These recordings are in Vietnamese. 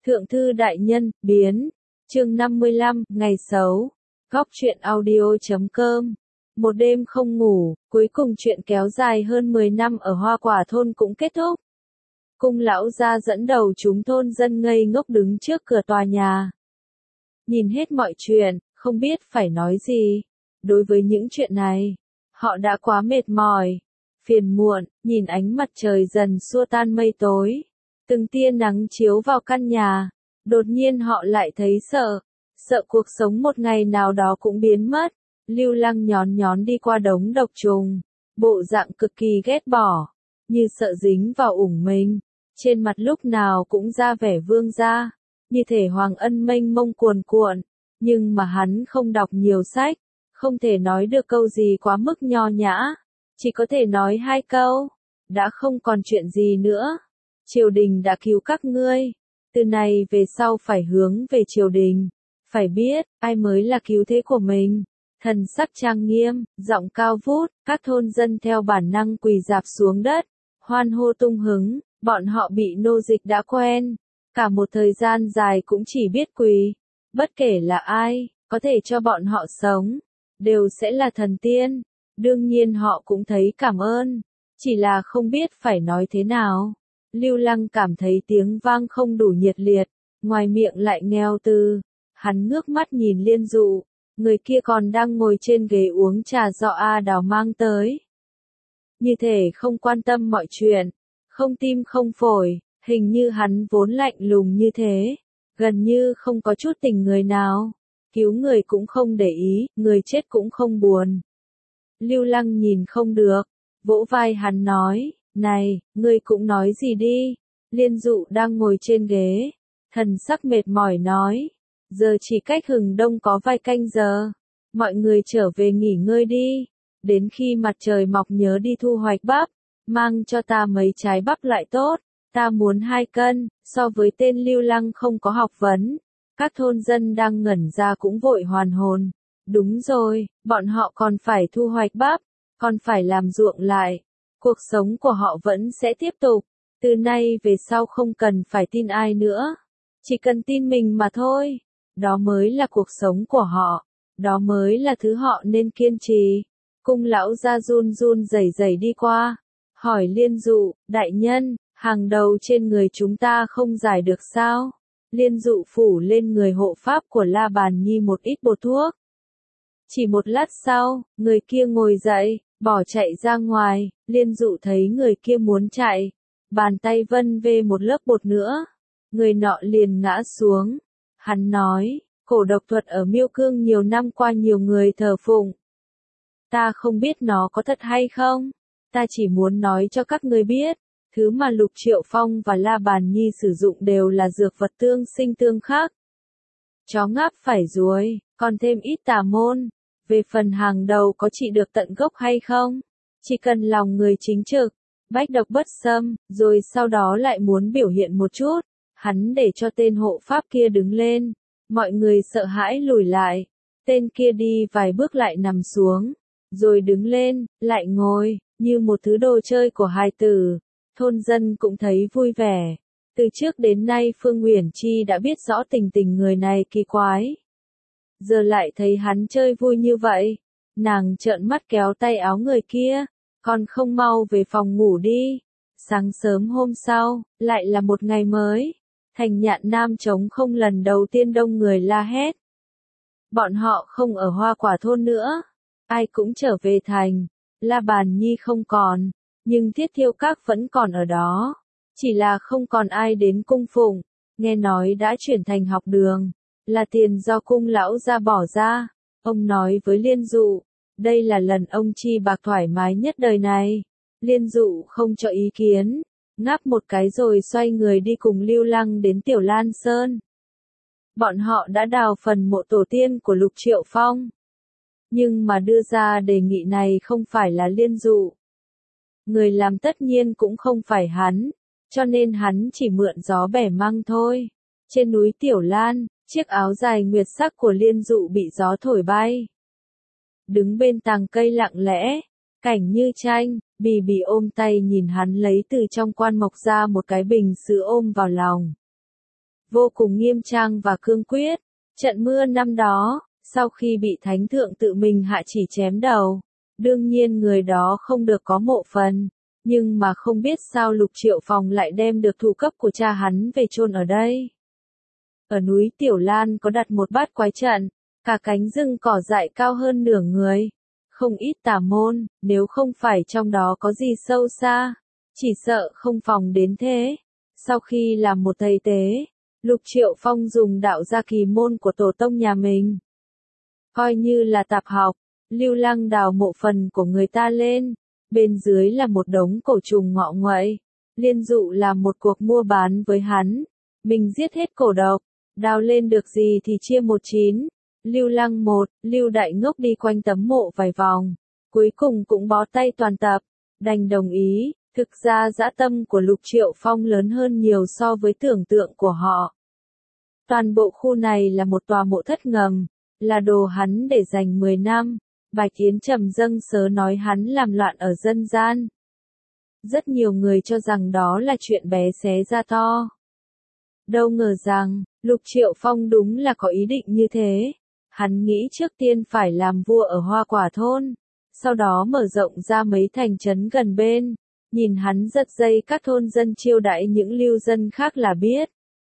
Thượng thư đại nhân, biến. Chương 55, ngày xấu. Góc truyện audio.com. Một đêm không ngủ, cuối cùng chuyện kéo dài hơn 10 năm ở Hoa Quả thôn cũng kết thúc. Cung lão gia dẫn đầu chúng thôn dân ngây ngốc đứng trước cửa tòa nhà. Nhìn hết mọi chuyện, không biết phải nói gì. Đối với những chuyện này, họ đã quá mệt mỏi, phiền muộn, nhìn ánh mặt trời dần xua tan mây tối. Từng tia nắng chiếu vào căn nhà, đột nhiên họ lại thấy sợ. Sợ cuộc sống một ngày nào đó cũng biến mất. Lưu Lăng nhón nhón đi qua đống độc trùng, bộ dạng cực kỳ ghét bỏ, như sợ dính vào ủng mình. Trên mặt lúc nào cũng ra vẻ vương gia, như thể hoàng ân mênh mông cuồn cuộn. Nhưng mà hắn không đọc nhiều sách, không thể nói được câu gì quá mức nho nhã, chỉ có thể nói 2 câu. Đã không còn chuyện gì nữa. Triều đình đã cứu các ngươi. Từ này về sau phải hướng về triều đình. Phải biết, ai mới là cứu thế của mình. Thần sắc trang nghiêm, giọng cao vút, các thôn dân theo bản năng quỳ rạp xuống đất, hoan hô tung hứng, bọn họ bị nô dịch đã quen. Cả một thời gian dài cũng chỉ biết quỳ. Bất kể là ai, có thể cho bọn họ sống, đều sẽ là thần tiên. Đương nhiên họ cũng thấy cảm ơn, chỉ là không biết phải nói thế nào. Lưu Lăng cảm thấy tiếng vang không đủ nhiệt liệt, ngoài miệng lại nghèo từ. Hắn ngước mắt nhìn Liên Dụ, người kia còn đang ngồi trên ghế uống trà do A Đào mang tới. Như thể không quan tâm mọi chuyện, không tim không phổi, hình như hắn vốn lạnh lùng như thế, gần như không có chút tình người nào. Cứu người cũng không để ý, người chết cũng không buồn. Lưu Lăng nhìn không được, vỗ vai hắn nói, này, ngươi cũng nói gì đi. Liên Dụ đang ngồi trên ghế, thần sắc mệt mỏi nói, giờ chỉ cách hừng đông có vài canh giờ, mọi người trở về nghỉ ngơi đi, đến khi mặt trời mọc nhớ đi thu hoạch bắp, mang cho ta mấy trái bắp loại tốt, ta muốn 2 cân. So với tên Lưu Lăng không có học vấn, các thôn dân đang ngẩn ra cũng vội hoàn hồn. Đúng rồi, bọn họ còn phải thu hoạch bắp, còn phải làm ruộng lại. Cuộc sống của họ vẫn sẽ tiếp tục. Từ nay về sau không cần phải tin ai nữa. Chỉ cần tin mình mà thôi. Đó mới là cuộc sống của họ. Đó mới là thứ họ nên kiên trì. Cung lão gia run run rẩy rẩy đi qua. Hỏi Liên Dụ, đại nhân, hàng đầu trên người chúng ta không giải được sao? Liên Dụ phủ lên người hộ pháp của La Bàn Nhi một ít bột thuốc. Chỉ một lát sau, người kia ngồi dậy, bỏ chạy ra ngoài. Liên Dụ thấy người kia muốn chạy, bàn tay vân về một lớp bột nữa. Người nọ liền ngã xuống. Hắn nói, cổ độc thuật ở Miêu Cương nhiều năm qua nhiều người thờ phụng. Ta không biết nó có thật hay không. Ta chỉ muốn nói cho các ngươi biết, thứ mà Lục Triệu Phong và La Bàn Nhi sử dụng đều là dược vật tương sinh tương khắc. Chó ngáp phải ruồi, còn thêm ít tà môn. Về phần hàng đầu có trị được tận gốc hay không? Chỉ cần lòng người chính trực, bách độc bất xâm, rồi sau đó lại muốn biểu hiện một chút. Hắn để cho tên hộ pháp kia đứng lên. Mọi người sợ hãi lùi lại. Tên kia đi vài bước lại nằm xuống. Rồi đứng lên, lại ngồi, như một thứ đồ chơi của hài tử. Thôn dân cũng thấy vui vẻ. Từ trước đến nay Phương Uyển Chi đã biết rõ tình tình người này kỳ quái. Giờ lại thấy hắn chơi vui như vậy. Nàng trợn mắt kéo tay áo người kia. Còn không mau về phòng ngủ đi. Sáng sớm hôm sau, lại là một ngày mới. Thành Nhạn Nam trống không lần đầu tiên đông người la hét. Bọn họ không ở Hoa Quả thôn nữa. Ai cũng trở về thành. La Bàn Nhi không còn. Nhưng Thiết Thiêu Các vẫn còn ở đó. Chỉ là không còn ai đến cung phụng. Nghe nói đã chuyển thành học đường. Là tiền do cung lão gia bỏ ra. Ông nói với Liên Dụ. Đây là lần ông chi bạc thoải mái nhất đời này. Liên Dụ không cho ý kiến. Ngáp một cái rồi xoay người đi cùng Lưu Lăng đến Tiểu Lan Sơn. Bọn họ đã đào phần mộ tổ tiên của Lục Triệu Phong. Nhưng mà đưa ra đề nghị này không phải là Liên Dụ. Người làm tất nhiên cũng không phải hắn. Cho nên hắn chỉ mượn gió bẻ măng thôi. Trên núi Tiểu Lan, chiếc áo dài nguyệt sắc của Liên Dụ bị gió thổi bay. Đứng bên tàng cây lặng lẽ, cảnh như tranh, Bì Bì ôm tay nhìn hắn lấy từ trong quan mộc ra một cái bình sứ ôm vào lòng. vô cùng nghiêm trang và cương quyết. Trận mưa năm đó, sau khi bị thánh thượng tự mình hạ chỉ chém đầu, đương nhiên người đó không được có mộ phần, nhưng mà không biết sao Lục Triệu Phong lại đem được thủ cấp của cha hắn về chôn ở đây. Ở núi Tiểu Lan có đặt một bát quái trận, cả cánh rừng cỏ dại cao hơn nửa người, không ít tà môn, nếu không phải trong đó có gì sâu xa, chỉ sợ không phòng đến thế. Sau khi làm một thầy tế, Lục Triệu Phong dùng đạo gia kỳ môn của tổ tông nhà mình, coi như là tạp học, lưu lăng đào mộ phần của người ta lên, bên dưới là một đống cổ trùng ngọ nguậy. Liên Dụ làm một cuộc mua bán với hắn, mình giết hết cổ độc, đào lên được gì thì chia 1/9. Lưu Lăng Lưu Đại Ngốc đi quanh tấm mộ vài vòng, cuối cùng cũng bó tay toàn tập, đành đồng ý. Thực ra dã tâm của Lục Triệu Phong lớn hơn nhiều so với tưởng tượng của họ. Toàn bộ khu này là một tòa mộ thất ngầm, là đồ hắn để dành 10 năm. Bạch Yến trầm dâng sớ nói hắn làm loạn ở dân gian. Rất nhiều người cho rằng đó là chuyện bé xé ra to. Đâu ngờ rằng, Lục Triệu Phong đúng là có ý định như thế. Hắn nghĩ trước tiên phải làm vua ở Hoa Quả thôn, sau đó mở rộng ra mấy thành trấn gần bên. Nhìn hắn giật dây các thôn dân chiêu đãi những lưu dân khác là biết.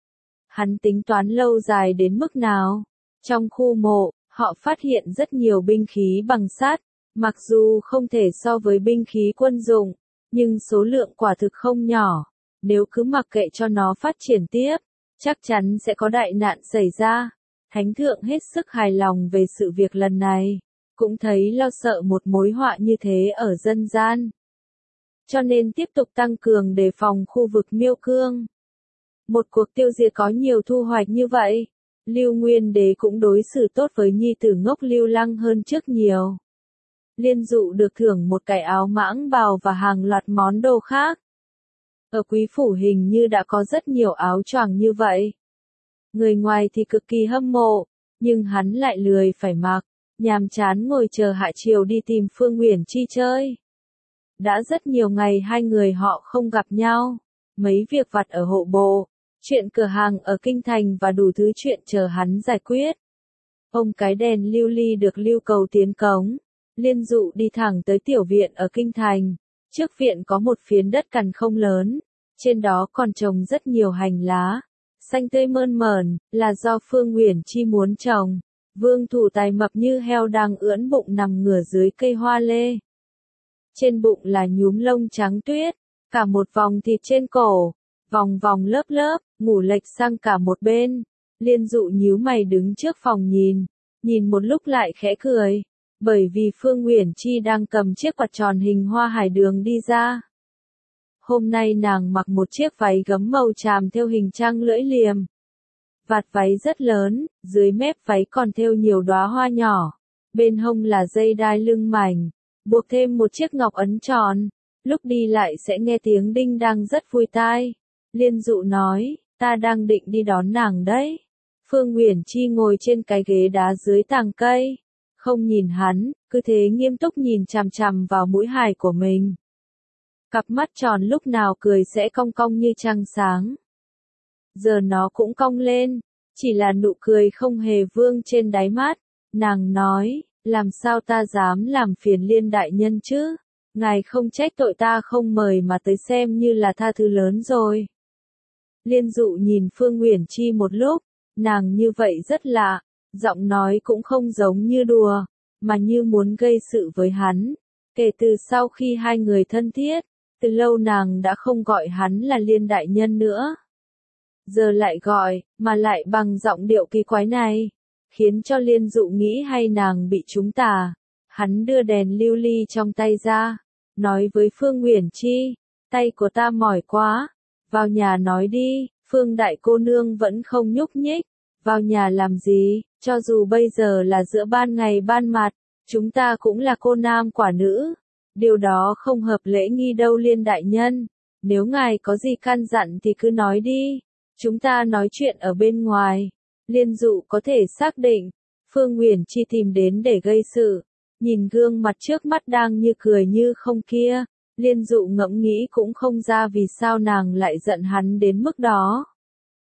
Hắn tính toán lâu dài đến mức nào. Trong khu mộ, họ phát hiện rất nhiều binh khí bằng sắt, mặc dù không thể so với binh khí quân dụng, nhưng số lượng quả thực không nhỏ. Nếu cứ mặc kệ cho nó phát triển tiếp, chắc chắn sẽ có đại nạn xảy ra. Thánh thượng hết sức hài lòng về sự việc lần này, cũng thấy lo sợ một mối họa như thế ở dân gian. Cho nên tiếp tục tăng cường đề phòng khu vực Miêu Cương. Một cuộc tiêu diệt có nhiều thu hoạch như vậy, Lưu Nguyên Đế cũng đối xử tốt với nhi tử ngốc Lưu Lăng hơn trước nhiều. Liên Dụ được thưởng một cái áo mãng bào và hàng loạt món đồ khác. Ở Quý Phủ hình như đã có rất nhiều áo choàng như vậy. Người ngoài thì cực kỳ hâm mộ, nhưng hắn lại lười phải mặc, nhàm chán ngồi chờ hạ triều đi tìm Phương Uyển Chi chơi. Đã rất nhiều ngày hai người họ không gặp nhau, mấy việc vặt ở hộ bộ, chuyện cửa hàng ở Kinh Thành và đủ thứ chuyện chờ hắn giải quyết. Ông cái đèn lưu ly được lưu cầu tiến cống, Liên Dụ đi thẳng tới tiểu viện ở Kinh Thành. Trước viện có một phiến đất cằn không lớn, trên đó còn trồng rất nhiều hành lá, xanh tươi mơn mởn, là do Phương Uyển Chi muốn trồng. Vương Thủ Tài mập như heo đang ưỡn bụng nằm ngửa dưới cây hoa lê. Trên bụng là nhúm lông trắng tuyết, cả một vòng thịt trên cổ, vòng vòng lớp lớp, ngủ lệch sang cả một bên. Liên Dụ nhíu mày đứng trước phòng nhìn một lúc lại khẽ cười, bởi vì Phương Uyển Chi đang cầm chiếc quạt tròn hình hoa hải đường đi ra. Hôm nay nàng mặc một chiếc váy gấm màu tràm thêu hình trăng lưỡi liềm. Vạt váy rất lớn, dưới mép váy còn thêu nhiều đóa hoa nhỏ, bên hông là dây đai lưng mảnh, buộc thêm một chiếc ngọc ấn tròn, lúc đi lại sẽ nghe tiếng đinh đang rất vui tai. Liên Dụ nói, ta đang định đi đón nàng đấy. Phương Uyển Chi ngồi trên cái ghế đá dưới tàng cây, không nhìn hắn, cứ thế nghiêm túc nhìn chằm chằm vào mũi hài của mình. Cặp mắt tròn lúc nào cười sẽ cong cong như trăng sáng. Giờ nó cũng cong lên, chỉ là nụ cười không hề vương trên đáy mắt. Nàng nói, làm sao ta dám làm phiền Liên đại nhân chứ? Ngài không trách tội ta không mời mà tới xem như là tha thứ lớn rồi. Liên Dụ nhìn Phương Uyển Chi một lúc, nàng như vậy rất lạ, giọng nói cũng không giống như đùa, mà như muốn gây sự với hắn. Kể từ sau khi hai người thân thiết, từ lâu nàng đã không gọi hắn là Liên đại nhân nữa. Giờ lại gọi, mà lại bằng giọng điệu kỳ quái này, khiến cho Liên Dụ nghĩ hay nàng bị trúng tà. Hắn đưa đèn lưu ly trong tay ra, nói với Phương Uyển Chi, tay của ta mỏi quá, vào nhà nói đi. Phương đại cô nương vẫn không nhúc nhích, vào nhà làm gì, cho dù bây giờ là giữa ban ngày ban mặt, chúng ta cũng là cô nam quả nữ, điều đó không hợp lễ nghi đâu Liên đại nhân, nếu ngài có gì căn dặn thì cứ nói đi, chúng ta nói chuyện ở bên ngoài. Liên Dụ có thể xác định, Phương Uyển Chi tìm đến để gây sự, nhìn gương mặt trước mắt đang như cười như không kia. Liên Dụ ngẫm nghĩ cũng không ra vì sao nàng lại giận hắn đến mức đó.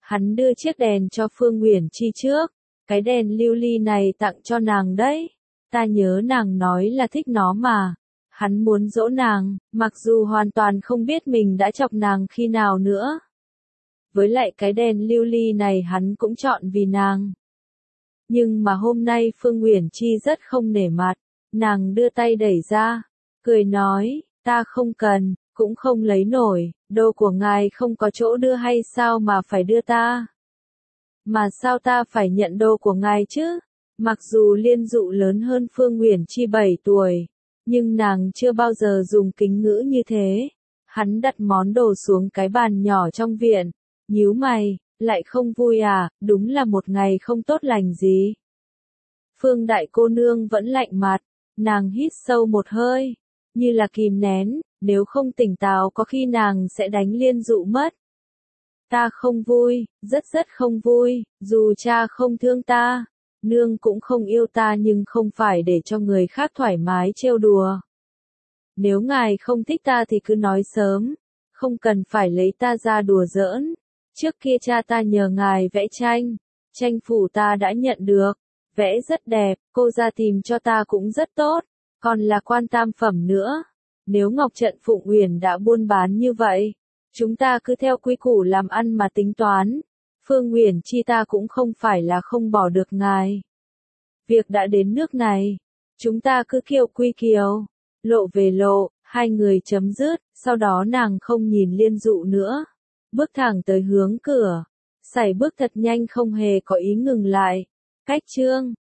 Hắn đưa chiếc đèn cho Phương Uyển Chi trước. Cái đèn lưu ly này tặng cho nàng đấy. Ta nhớ nàng nói là thích nó mà. Hắn muốn dỗ nàng, mặc dù hoàn toàn không biết mình đã chọc nàng khi nào nữa. Với lại cái đèn lưu ly này hắn cũng chọn vì nàng. Nhưng mà hôm nay Phương Uyển Chi rất không nể mặt. Nàng đưa tay đẩy ra, cười nói, ta không cần, cũng không lấy nổi, đồ của ngài không có chỗ đưa hay sao mà phải đưa ta? Mà sao ta phải nhận đồ của ngài chứ? Mặc dù Liên Dụ lớn hơn Phương Uyển Chi 7 tuổi, nhưng nàng chưa bao giờ dùng kính ngữ như thế. Hắn đặt món đồ xuống cái bàn nhỏ trong viện, nhíu mày, lại không vui à, đúng là một ngày không tốt lành gì. Phương đại cô nương vẫn lạnh mặt, nàng hít sâu một hơi, như là kìm nén, nếu không tỉnh táo có khi nàng sẽ đánh Liên Dụ mất. Ta không vui, rất không vui, dù cha không thương ta, nương cũng không yêu ta nhưng không phải để cho người khác thoải mái trêu đùa. Nếu ngài không thích ta thì cứ nói sớm, không cần phải lấy ta ra đùa giỡn. Trước kia cha ta nhờ ngài vẽ tranh, tranh phủ ta đã nhận được, vẽ rất đẹp, cô ra tìm cho ta cũng rất tốt, còn là quan tam phẩm nữa. Nếu Ngọc Trận Phụng Uyển đã buôn bán như vậy, chúng ta cứ theo quy củ làm ăn mà tính toán. Phương Uyển Chi ta cũng không phải là không bỏ được ngài. Việc đã đến nước này, chúng ta cứ kiều quy kiều, lộ về lộ, hai người chấm dứt, sau đó nàng không nhìn Liên Dụ nữa, bước thẳng tới hướng cửa, sải bước thật nhanh không hề có ý ngừng lại. Cách chương